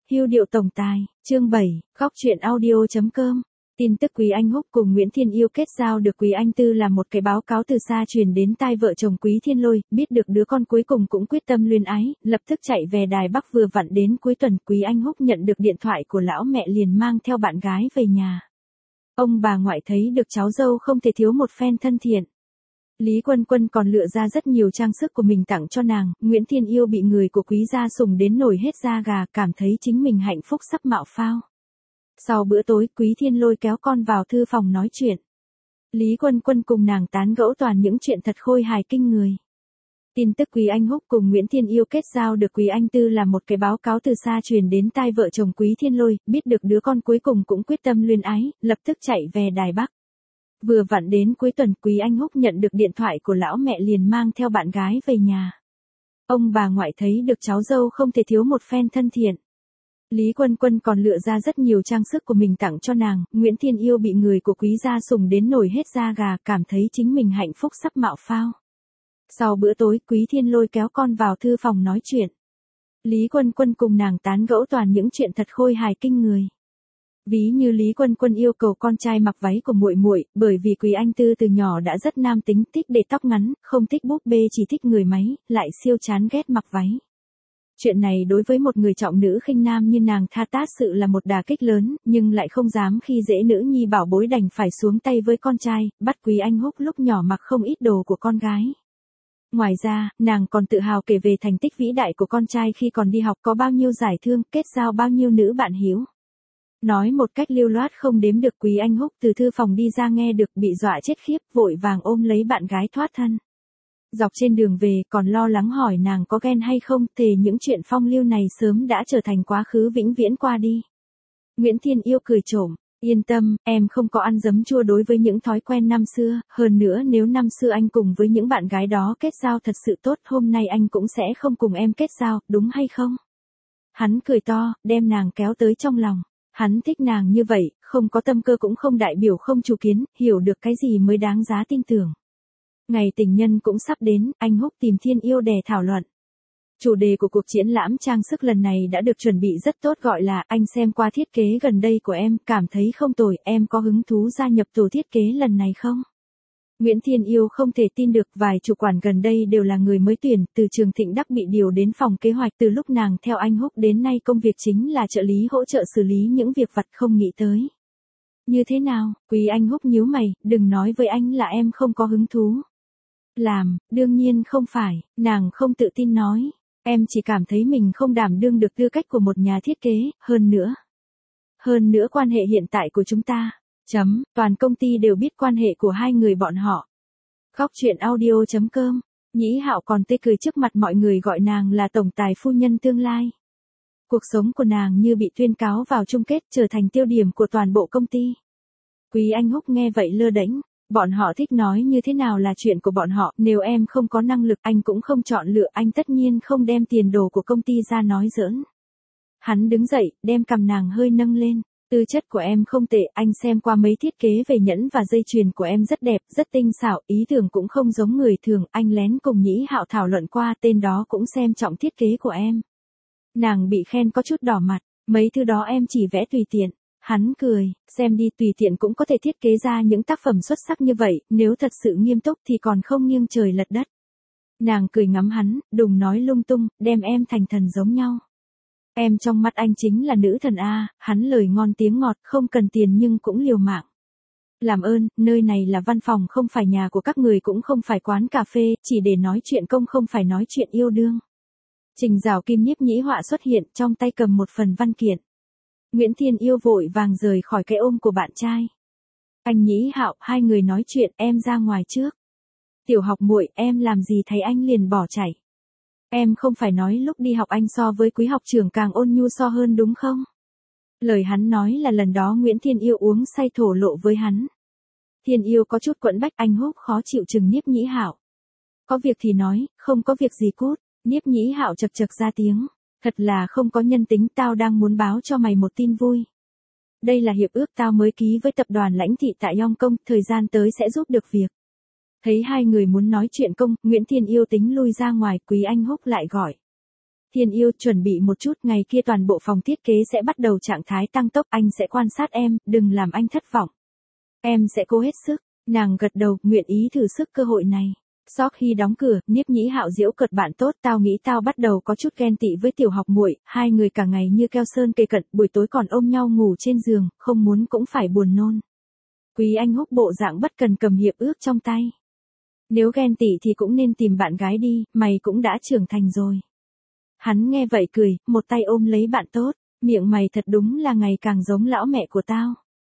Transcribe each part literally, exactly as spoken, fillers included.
Hưu điệu tổng tài, chương bảy, góc truyện audio chấm com. Tin tức Quý Anh Húc cùng Nguyễn Thiên Yêu kết giao được Quý Anh Tư làm một cái báo cáo từ xa truyền đến tai vợ chồng Quý Thiên Lôi, biết được đứa con cuối cùng cũng quyết tâm luyến ái, lập tức chạy về Đài Bắc. Vừa vặn đến cuối tuần, Quý Anh Húc nhận được điện thoại của lão mẹ liền mang theo bạn gái về nhà. Ông bà ngoại thấy được cháu dâu không thể thiếu một phen thân thiện. Lý Quân Quân còn lựa ra rất nhiều trang sức của mình tặng cho nàng. Nguyễn Thiên Yêu bị người của Quý gia sủng đến nổi hết da gà, cảm thấy chính mình hạnh phúc sắp mạo phao. Sau bữa tối, Quý Thiên Lôi kéo con vào thư phòng nói chuyện. Lý Quân Quân cùng nàng tán gẫu toàn những chuyện thật khôi hài kinh người. Tin tức Quý Anh Húc cùng Nguyễn Thiên Yêu kết giao được Quý Anh Tư làm một cái báo cáo từ xa truyền đến tai vợ chồng Quý Thiên Lôi, biết được đứa con cuối cùng cũng quyết tâm luyến ái, lập tức chạy về Đài Bắc. Vừa vặn đến cuối tuần, Quý Anh Húc nhận được điện thoại của lão mẹ liền mang theo bạn gái về nhà. Ông bà ngoại thấy được cháu dâu không thể thiếu một phen thân thiện. Lý Quân Quân còn lựa ra rất nhiều trang sức của mình tặng cho nàng. Nguyễn Thiên Yêu bị người của Quý gia sủng đến nổi hết da gà, cảm thấy chính mình hạnh phúc sắp mạo phao. Sau bữa tối, Quý Thiên Lôi kéo con vào thư phòng nói chuyện. Lý Quân Quân cùng nàng tán gẫu toàn những chuyện thật khôi hài kinh người. Ví như Lý Quân Quân yêu cầu con trai mặc váy của muội muội, bởi vì Quý Anh Tư từ nhỏ đã rất nam tính, thích để tóc ngắn, không thích búp bê, chỉ thích người máy, lại siêu chán ghét mặc váy. Chuyện này đối với một người trọng nữ khinh nam như nàng tha tát sự là một đả kích lớn, nhưng lại không dám khi dễ nữ nhi bảo bối, đành phải xuống tay với con trai, bắt Quý Anh Húc lúc nhỏ mặc không ít đồ của con gái. Ngoài ra, nàng còn tự hào kể về thành tích vĩ đại của con trai khi còn đi học, có bao nhiêu giải thương, kết giao bao nhiêu nữ bạn hiếu. Nói một cách lưu loát không đếm được. Quý Anh Húc từ thư phòng đi ra nghe được bị dọa chết khiếp, vội vàng ôm lấy bạn gái thoát thân. Dọc trên đường về còn lo lắng hỏi nàng có ghen hay không, thề những chuyện phong lưu này sớm đã trở thành quá khứ vĩnh viễn qua đi. Nguyễn Thiên Yêu cười trộm, yên tâm, em không có ăn giấm chua đối với những thói quen năm xưa, hơn nữa nếu năm xưa anh cùng với những bạn gái đó kết giao thật sự tốt, hôm nay anh cũng sẽ không cùng em kết giao, đúng hay không? Hắn cười to, đem nàng kéo tới trong lòng. Hắn thích nàng như vậy, không có tâm cơ cũng không đại biểu không chủ kiến, hiểu được cái gì mới đáng giá tin tưởng. Ngày tình nhân cũng sắp đến, anh Húc tìm Thiên Yêu để thảo luận. Chủ đề của cuộc triển lãm trang sức lần này đã được chuẩn bị rất tốt, gọi là anh xem qua thiết kế gần đây của em, cảm thấy không tồi, em có hứng thú gia nhập tổ thiết kế lần này không? Nguyễn Thiên Yêu không thể tin được, vài chủ quản gần đây đều là người mới tuyển, từ Trường Thịnh Đắc bị điều đến phòng kế hoạch, từ lúc nàng theo anh Húc đến nay công việc chính là trợ lý hỗ trợ xử lý những việc vặt, không nghĩ tới. Như thế nào? Quý Anh Húc nhíu mày, đừng nói với anh là em không có hứng thú. Làm, đương nhiên không phải, nàng không tự tin nói, em chỉ cảm thấy mình không đảm đương được tư cách của một nhà thiết kế, hơn nữa. Hơn nữa quan hệ hiện tại của chúng ta. Chấm, toàn công ty đều biết quan hệ của hai người bọn họ. Góc truyện audio chấm com. Nhĩ Hạo còn tươi cười trước mặt mọi người gọi nàng là tổng tài phu nhân tương lai. Cuộc sống của nàng như bị tuyên cáo vào chung kết, trở thành tiêu điểm của toàn bộ công ty. Quý Anh Húc nghe vậy lơ đễnh, bọn họ thích nói như thế nào là chuyện của bọn họ, nếu em không có năng lực anh cũng không chọn lựa, anh tất nhiên không đem tiền đồ của công ty ra nói giỡn. Hắn đứng dậy, đem cằm nàng hơi nâng lên. Tư chất của em không tệ, anh xem qua mấy thiết kế về nhẫn và dây chuyền của em rất đẹp, rất tinh xảo, ý tưởng cũng không giống người thường, anh lén cùng Nhĩ Hạo thảo luận qua, tên đó cũng xem trọng thiết kế của em. Nàng bị khen có chút đỏ mặt, mấy thứ đó em chỉ vẽ tùy tiện. Hắn cười, xem đi, tùy tiện cũng có thể thiết kế ra những tác phẩm xuất sắc như vậy, nếu thật sự nghiêm túc thì còn không nghiêng trời lật đất. Nàng cười ngắm hắn, đừng nói lung tung, đem em thành thần giống nhau. Em trong mắt anh chính là nữ thần a, hắn lời ngon tiếng ngọt, không cần tiền nhưng cũng liều mạng. Làm ơn, nơi này là văn phòng không phải nhà của các người, cũng không phải quán cà phê, chỉ để nói chuyện công không phải nói chuyện yêu đương. Trình Giảo Kim nhiếp nhĩ họa xuất hiện, trong tay cầm một phần văn kiện. Nguyễn Thiên Yêu vội vàng rời khỏi cái ôm của bạn trai. Anh Nhĩ Hạo, hai người nói chuyện, em ra ngoài trước. Tiểu học muội, em làm gì thấy anh liền bỏ chạy. Em không phải nói lúc đi học anh so với Quý học trưởng càng ôn nhu so hơn đúng không? Lời hắn nói là lần đó Nguyễn Thiên Yêu uống say thổ lộ với hắn. Thiên Yêu có chút quẫn bách, anh Húc khó chịu chừng nhiếp nhĩ Hạo. Có việc thì nói, không có việc gì cút. Nhiếp nhĩ Hạo chật chật ra tiếng. Thật là không có nhân tính, tao đang muốn báo cho mày một tin vui. Đây là hiệp ước tao mới ký với tập đoàn lãnh thị tại Yong Công, thời gian tới sẽ giúp được việc. Thấy hai người muốn nói chuyện công, Nguyễn Thiên Yêu tính lui ra ngoài, Quý Anh Húc lại gọi. Thiên yêu, chuẩn bị một chút, ngày kia toàn bộ phòng thiết kế sẽ bắt đầu trạng thái tăng tốc, anh sẽ quan sát em, đừng làm anh thất vọng. Em sẽ cố hết sức. Nàng gật đầu, nguyện ý thử sức cơ hội này. Sau khi đóng cửa, Niếp Nhĩ Hạo giễu cợt, bạn tốt, tao nghĩ tao bắt đầu có chút ghen tị với tiểu học muội, hai người cả ngày như keo sơn cây cận, buổi tối còn ôm nhau ngủ trên giường, không muốn cũng phải buồn nôn. Quý Anh Húc bộ dạng bất cần cầm hiệp ước trong tay. Nếu ghen tị thì cũng nên tìm bạn gái đi, mày cũng đã trưởng thành rồi. Hắn nghe vậy cười, một tay ôm lấy bạn tốt, miệng mày thật đúng là ngày càng giống lão mẹ của tao.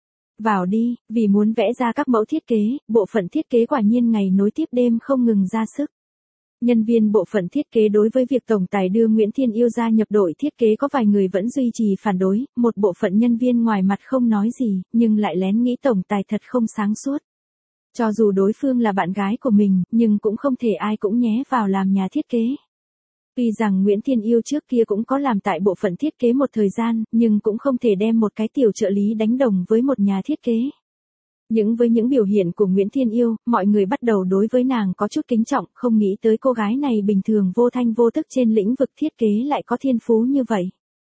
Vào đi, vì muốn vẽ ra các mẫu thiết kế, bộ phận thiết kế quả nhiên ngày nối tiếp đêm không ngừng ra sức. Nhân viên bộ phận thiết kế đối với việc tổng tài đưa Nguyễn Thiên Yêu gia nhập đội thiết kế có vài người vẫn duy trì phản đối, một bộ phận nhân viên ngoài mặt không nói gì, nhưng lại lén nghĩ tổng tài thật không sáng suốt. Cho dù đối phương là bạn gái của mình, nhưng cũng không thể ai cũng nhé vào làm nhà thiết kế. Tuy rằng Nguyễn Thiên Yêu trước kia cũng có làm tại bộ phận thiết kế một thời gian, nhưng cũng không thể đem một cái tiểu trợ lý đánh đồng với một nhà thiết kế. Những với những biểu hiện của Nguyễn Thiên Yêu, mọi người bắt đầu đối với nàng có chút kính trọng, không nghĩ tới cô gái này bình thường vô thanh vô tức trên lĩnh vực thiết kế lại có thiên phú như vậy.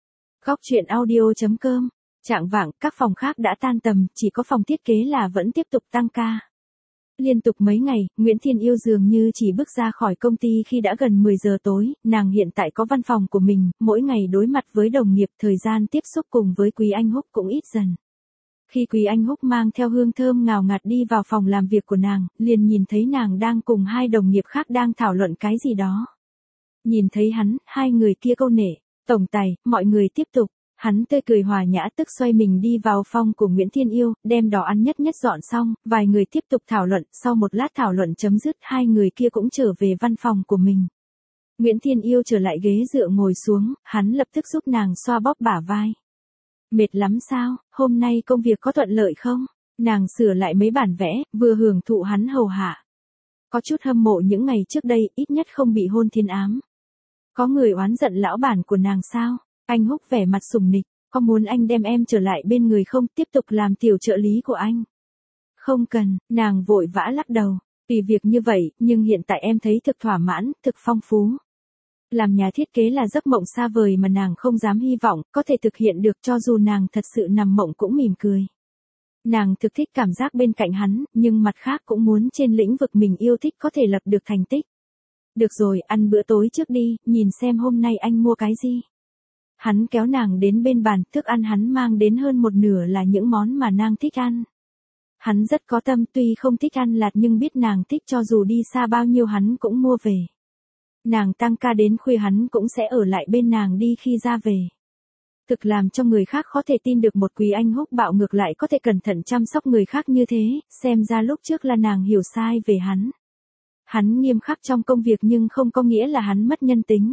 Góc truyện audio chấm com. Trạng vạng, các phòng khác đã tan tầm, chỉ có phòng thiết kế là vẫn tiếp tục tăng ca. Liên tục mấy ngày, Nguyễn Thiên Yêu dường như chỉ bước ra khỏi công ty khi đã gần mười giờ tối, nàng hiện tại có văn phòng của mình, mỗi ngày đối mặt với đồng nghiệp, thời gian tiếp xúc cùng với Quý Anh Húc cũng ít dần. Khi Quý Anh Húc mang theo hương thơm ngào ngạt đi vào phòng làm việc của nàng, liền nhìn thấy nàng đang cùng hai đồng nghiệp khác đang thảo luận cái gì đó. Nhìn thấy hắn, hai người kia câu nể, tổng tài, mọi người tiếp tục. Hắn tươi cười hòa nhã tức xoay mình đi vào phòng của Nguyễn Thiên Yêu, đem đồ ăn nhất nhất dọn xong, vài người tiếp tục thảo luận, sau một lát thảo luận chấm dứt, hai người kia cũng trở về văn phòng của mình. Nguyễn Thiên Yêu trở lại ghế dựa ngồi xuống, hắn lập tức giúp nàng xoa bóp bả vai. Mệt lắm sao, hôm nay công việc có thuận lợi không? Nàng sửa lại mấy bản vẽ, vừa hưởng thụ hắn hầu hạ. Có chút hâm mộ những ngày trước đây, ít nhất không bị hôn thiên ám. Có người oán giận lão bản của nàng sao? Anh Húc vẻ mặt sùng nịch, có muốn anh đem em trở lại bên người không, tiếp tục làm tiểu trợ lý của anh? Không cần, nàng vội vã lắc đầu, vì việc như vậy, nhưng hiện tại em thấy thực thỏa mãn, thực phong phú. Làm nhà thiết kế là giấc mộng xa vời mà nàng không dám hy vọng, có thể thực hiện được cho dù nàng thật sự nằm mộng cũng mỉm cười. Nàng thực thích cảm giác bên cạnh hắn, nhưng mặt khác cũng muốn trên lĩnh vực mình yêu thích có thể lập được thành tích. Được rồi, ăn bữa tối trước đi, nhìn xem hôm nay anh mua cái gì. Hắn kéo nàng đến bên bàn, thức ăn hắn mang đến hơn một nửa là những món mà nàng thích ăn. Hắn rất có tâm, tuy không thích ăn lạt nhưng biết nàng thích, cho dù đi xa bao nhiêu hắn cũng mua về. Nàng tăng ca đến khuya hắn cũng sẽ ở lại bên nàng đi khi ra về. Thực làm cho người khác khó thể tin được một Quý Anh Húc bạo ngược lại có thể cẩn thận chăm sóc người khác như thế, xem ra lúc trước là nàng hiểu sai về hắn. Hắn nghiêm khắc trong công việc nhưng không có nghĩa là hắn mất nhân tính.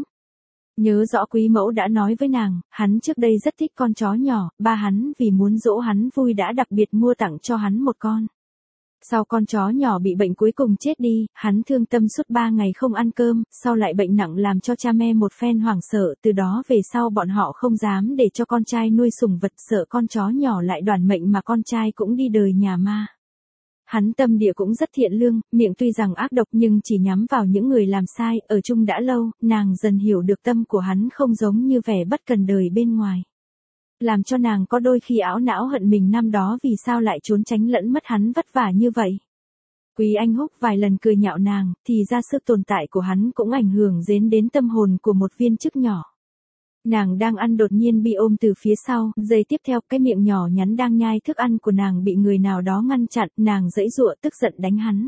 Nhớ rõ quý mẫu đã nói với nàng, hắn trước đây rất thích con chó nhỏ, ba hắn vì muốn dỗ hắn vui đã đặc biệt mua tặng cho hắn một con. Sau con chó nhỏ bị bệnh cuối cùng chết đi, hắn thương tâm suốt ba ngày không ăn cơm, sau lại bệnh nặng làm cho cha mẹ một phen hoảng sợ, từ đó về sau bọn họ không dám để cho con trai nuôi sủng vật, sợ con chó nhỏ lại đoản mệnh mà con trai cũng đi đời nhà ma. Hắn tâm địa cũng rất thiện lương, miệng tuy rằng ác độc nhưng chỉ nhắm vào những người làm sai, ở chung đã lâu, nàng dần hiểu được tâm của hắn không giống như vẻ bất cần đời bên ngoài. Làm cho nàng có đôi khi ảo não hận mình năm đó vì sao lại trốn tránh lẫn mất hắn vất vả như vậy. Quý Anh Húc vài lần cười nhạo nàng, thì ra sự tồn tại của hắn cũng ảnh hưởng đến đến tâm hồn của một viên chức nhỏ. Nàng đang ăn đột nhiên bị ôm từ phía sau, giây tiếp theo cái miệng nhỏ nhắn đang nhai thức ăn của nàng bị người nào đó ngăn chặn, nàng giãy giụa tức giận đánh hắn.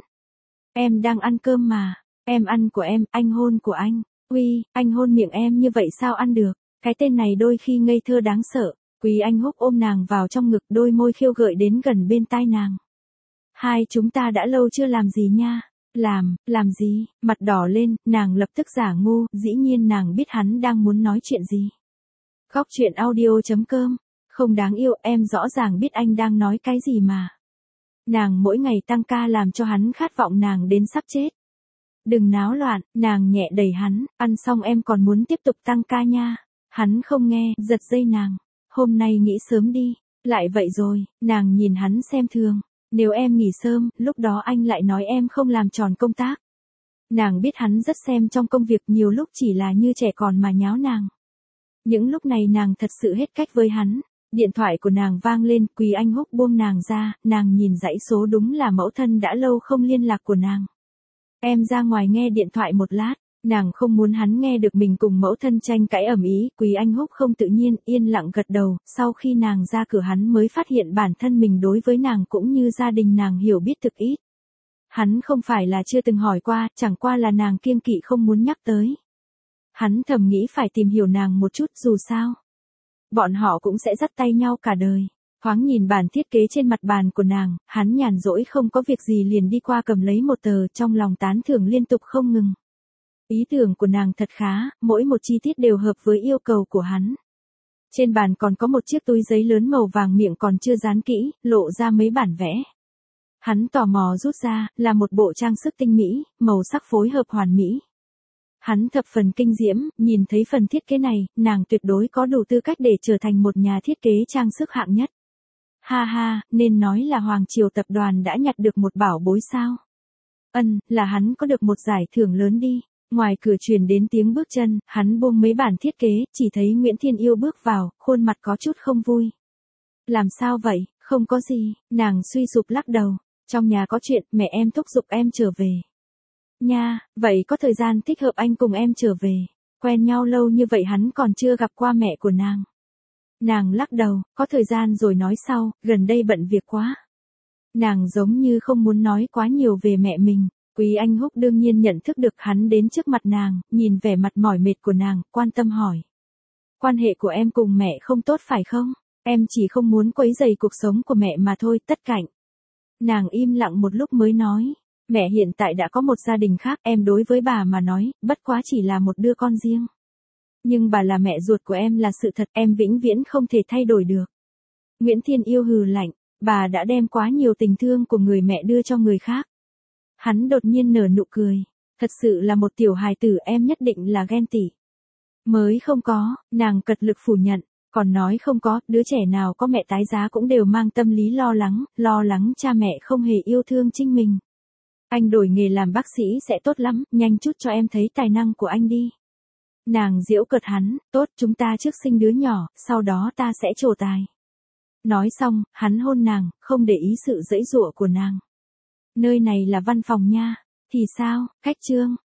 Em đang ăn cơm mà, em ăn của em, anh hôn của anh, uy, anh hôn miệng em như vậy sao ăn được, cái tên này đôi khi ngây thơ đáng sợ. Quý Anh Húc ôm nàng vào trong ngực, đôi môi khiêu gợi đến gần bên tai nàng. Hai chúng ta đã lâu chưa làm gì nha. Làm, làm gì, mặt đỏ lên, nàng lập tức giả ngu, dĩ nhiên nàng biết hắn đang muốn nói chuyện gì. Góc truyện audio chấm com, không đáng yêu, em rõ ràng biết anh đang nói cái gì mà. Nàng mỗi ngày tăng ca làm cho hắn khát vọng nàng đến sắp chết. Đừng náo loạn, nàng nhẹ đẩy hắn, ăn xong em còn muốn tiếp tục tăng ca nha. Hắn không nghe, giật dây nàng. Hôm nay nghỉ sớm đi, lại vậy rồi, nàng nhìn hắn xem thường. Nếu em nghỉ sớm, lúc đó anh lại nói em không làm tròn công tác. Nàng biết hắn rất xem trong công việc, nhiều lúc chỉ là như trẻ con mà nháo nàng. Những lúc này nàng thật sự hết cách với hắn. Điện thoại của nàng vang lên, Quý Anh Húc buông nàng ra, nàng nhìn dãy số, đúng là mẫu thân đã lâu không liên lạc của nàng. Em ra ngoài nghe điện thoại một lát, nàng không muốn hắn nghe được mình cùng mẫu thân tranh cãi ầm ĩ. Quý Anh Húc không tự nhiên, yên lặng gật đầu, sau khi nàng ra cửa hắn mới phát hiện bản thân mình đối với nàng cũng như gia đình nàng hiểu biết thực ít. Hắn không phải là chưa từng hỏi qua, chẳng qua là nàng kiêng kỵ không muốn nhắc tới. Hắn thầm nghĩ phải tìm hiểu nàng một chút, dù sao bọn họ cũng sẽ dắt tay nhau cả đời. Thoáng nhìn bản thiết kế trên mặt bàn của nàng, hắn nhàn rỗi không có việc gì liền đi qua cầm lấy một tờ, trong lòng tán thưởng liên tục không ngừng. Ý tưởng của nàng thật khá, mỗi một chi tiết đều hợp với yêu cầu của hắn. Trên bàn còn có một chiếc túi giấy lớn màu vàng, miệng còn chưa dán kỹ, lộ ra mấy bản vẽ. Hắn tò mò rút ra, là một bộ trang sức tinh mỹ, màu sắc phối hợp hoàn mỹ. Hắn thập phần kinh diễm, nhìn thấy phần thiết kế này, nàng tuyệt đối có đủ tư cách để trở thành một nhà thiết kế trang sức hạng nhất. Ha ha, nên nói là Hoàng Triều Tập đoàn đã nhặt được một bảo bối sao? Ân, là hắn có được một giải thưởng lớn đi. Ngoài cửa truyền đến tiếng bước chân, hắn buông mấy bản thiết kế, chỉ thấy Nguyễn Thiên Yêu bước vào, khuôn mặt có chút không vui. Làm sao vậy? Không có gì, nàng suy sụp lắc đầu. Trong nhà có chuyện, mẹ em thúc giục em trở về. Nha, vậy có thời gian thích hợp anh cùng em trở về. Quen nhau lâu như vậy hắn còn chưa gặp qua mẹ của nàng. Nàng lắc đầu, có thời gian rồi nói sau, gần đây bận việc quá. Nàng giống như không muốn nói quá nhiều về mẹ mình. Quý Anh Húc đương nhiên nhận thức được, hắn đến trước mặt nàng, nhìn vẻ mặt mỏi mệt của nàng, quan tâm hỏi. Quan hệ của em cùng mẹ không tốt phải không? Em chỉ không muốn quấy rầy cuộc sống của mẹ mà thôi, Tất Cảnh. Nàng im lặng một lúc mới nói. Mẹ hiện tại đã có một gia đình khác, em đối với bà mà nói, bất quá chỉ là một đứa con riêng. Nhưng bà là mẹ ruột của em là sự thật, em vĩnh viễn không thể thay đổi được. Nguyễn Thiên Yêu hừ lạnh, bà đã đem quá nhiều tình thương của người mẹ đưa cho người khác. Hắn đột nhiên nở nụ cười, thật sự là một tiểu hài tử, em nhất định là ghen tị. Mới không có, nàng cật lực phủ nhận, còn nói không có, đứa trẻ nào có mẹ tái giá cũng đều mang tâm lý lo lắng, lo lắng cha mẹ không hề yêu thương chính mình. Anh đổi nghề làm bác sĩ sẽ tốt lắm, nhanh chút cho em thấy tài năng của anh đi. Nàng giễu cợt hắn, tốt, chúng ta trước sinh đứa nhỏ, sau đó ta sẽ trổ tài. Nói xong, hắn hôn nàng, không để ý sự giãy giụa của nàng. Nơi này là văn phòng nha. Thì sao, khách trương,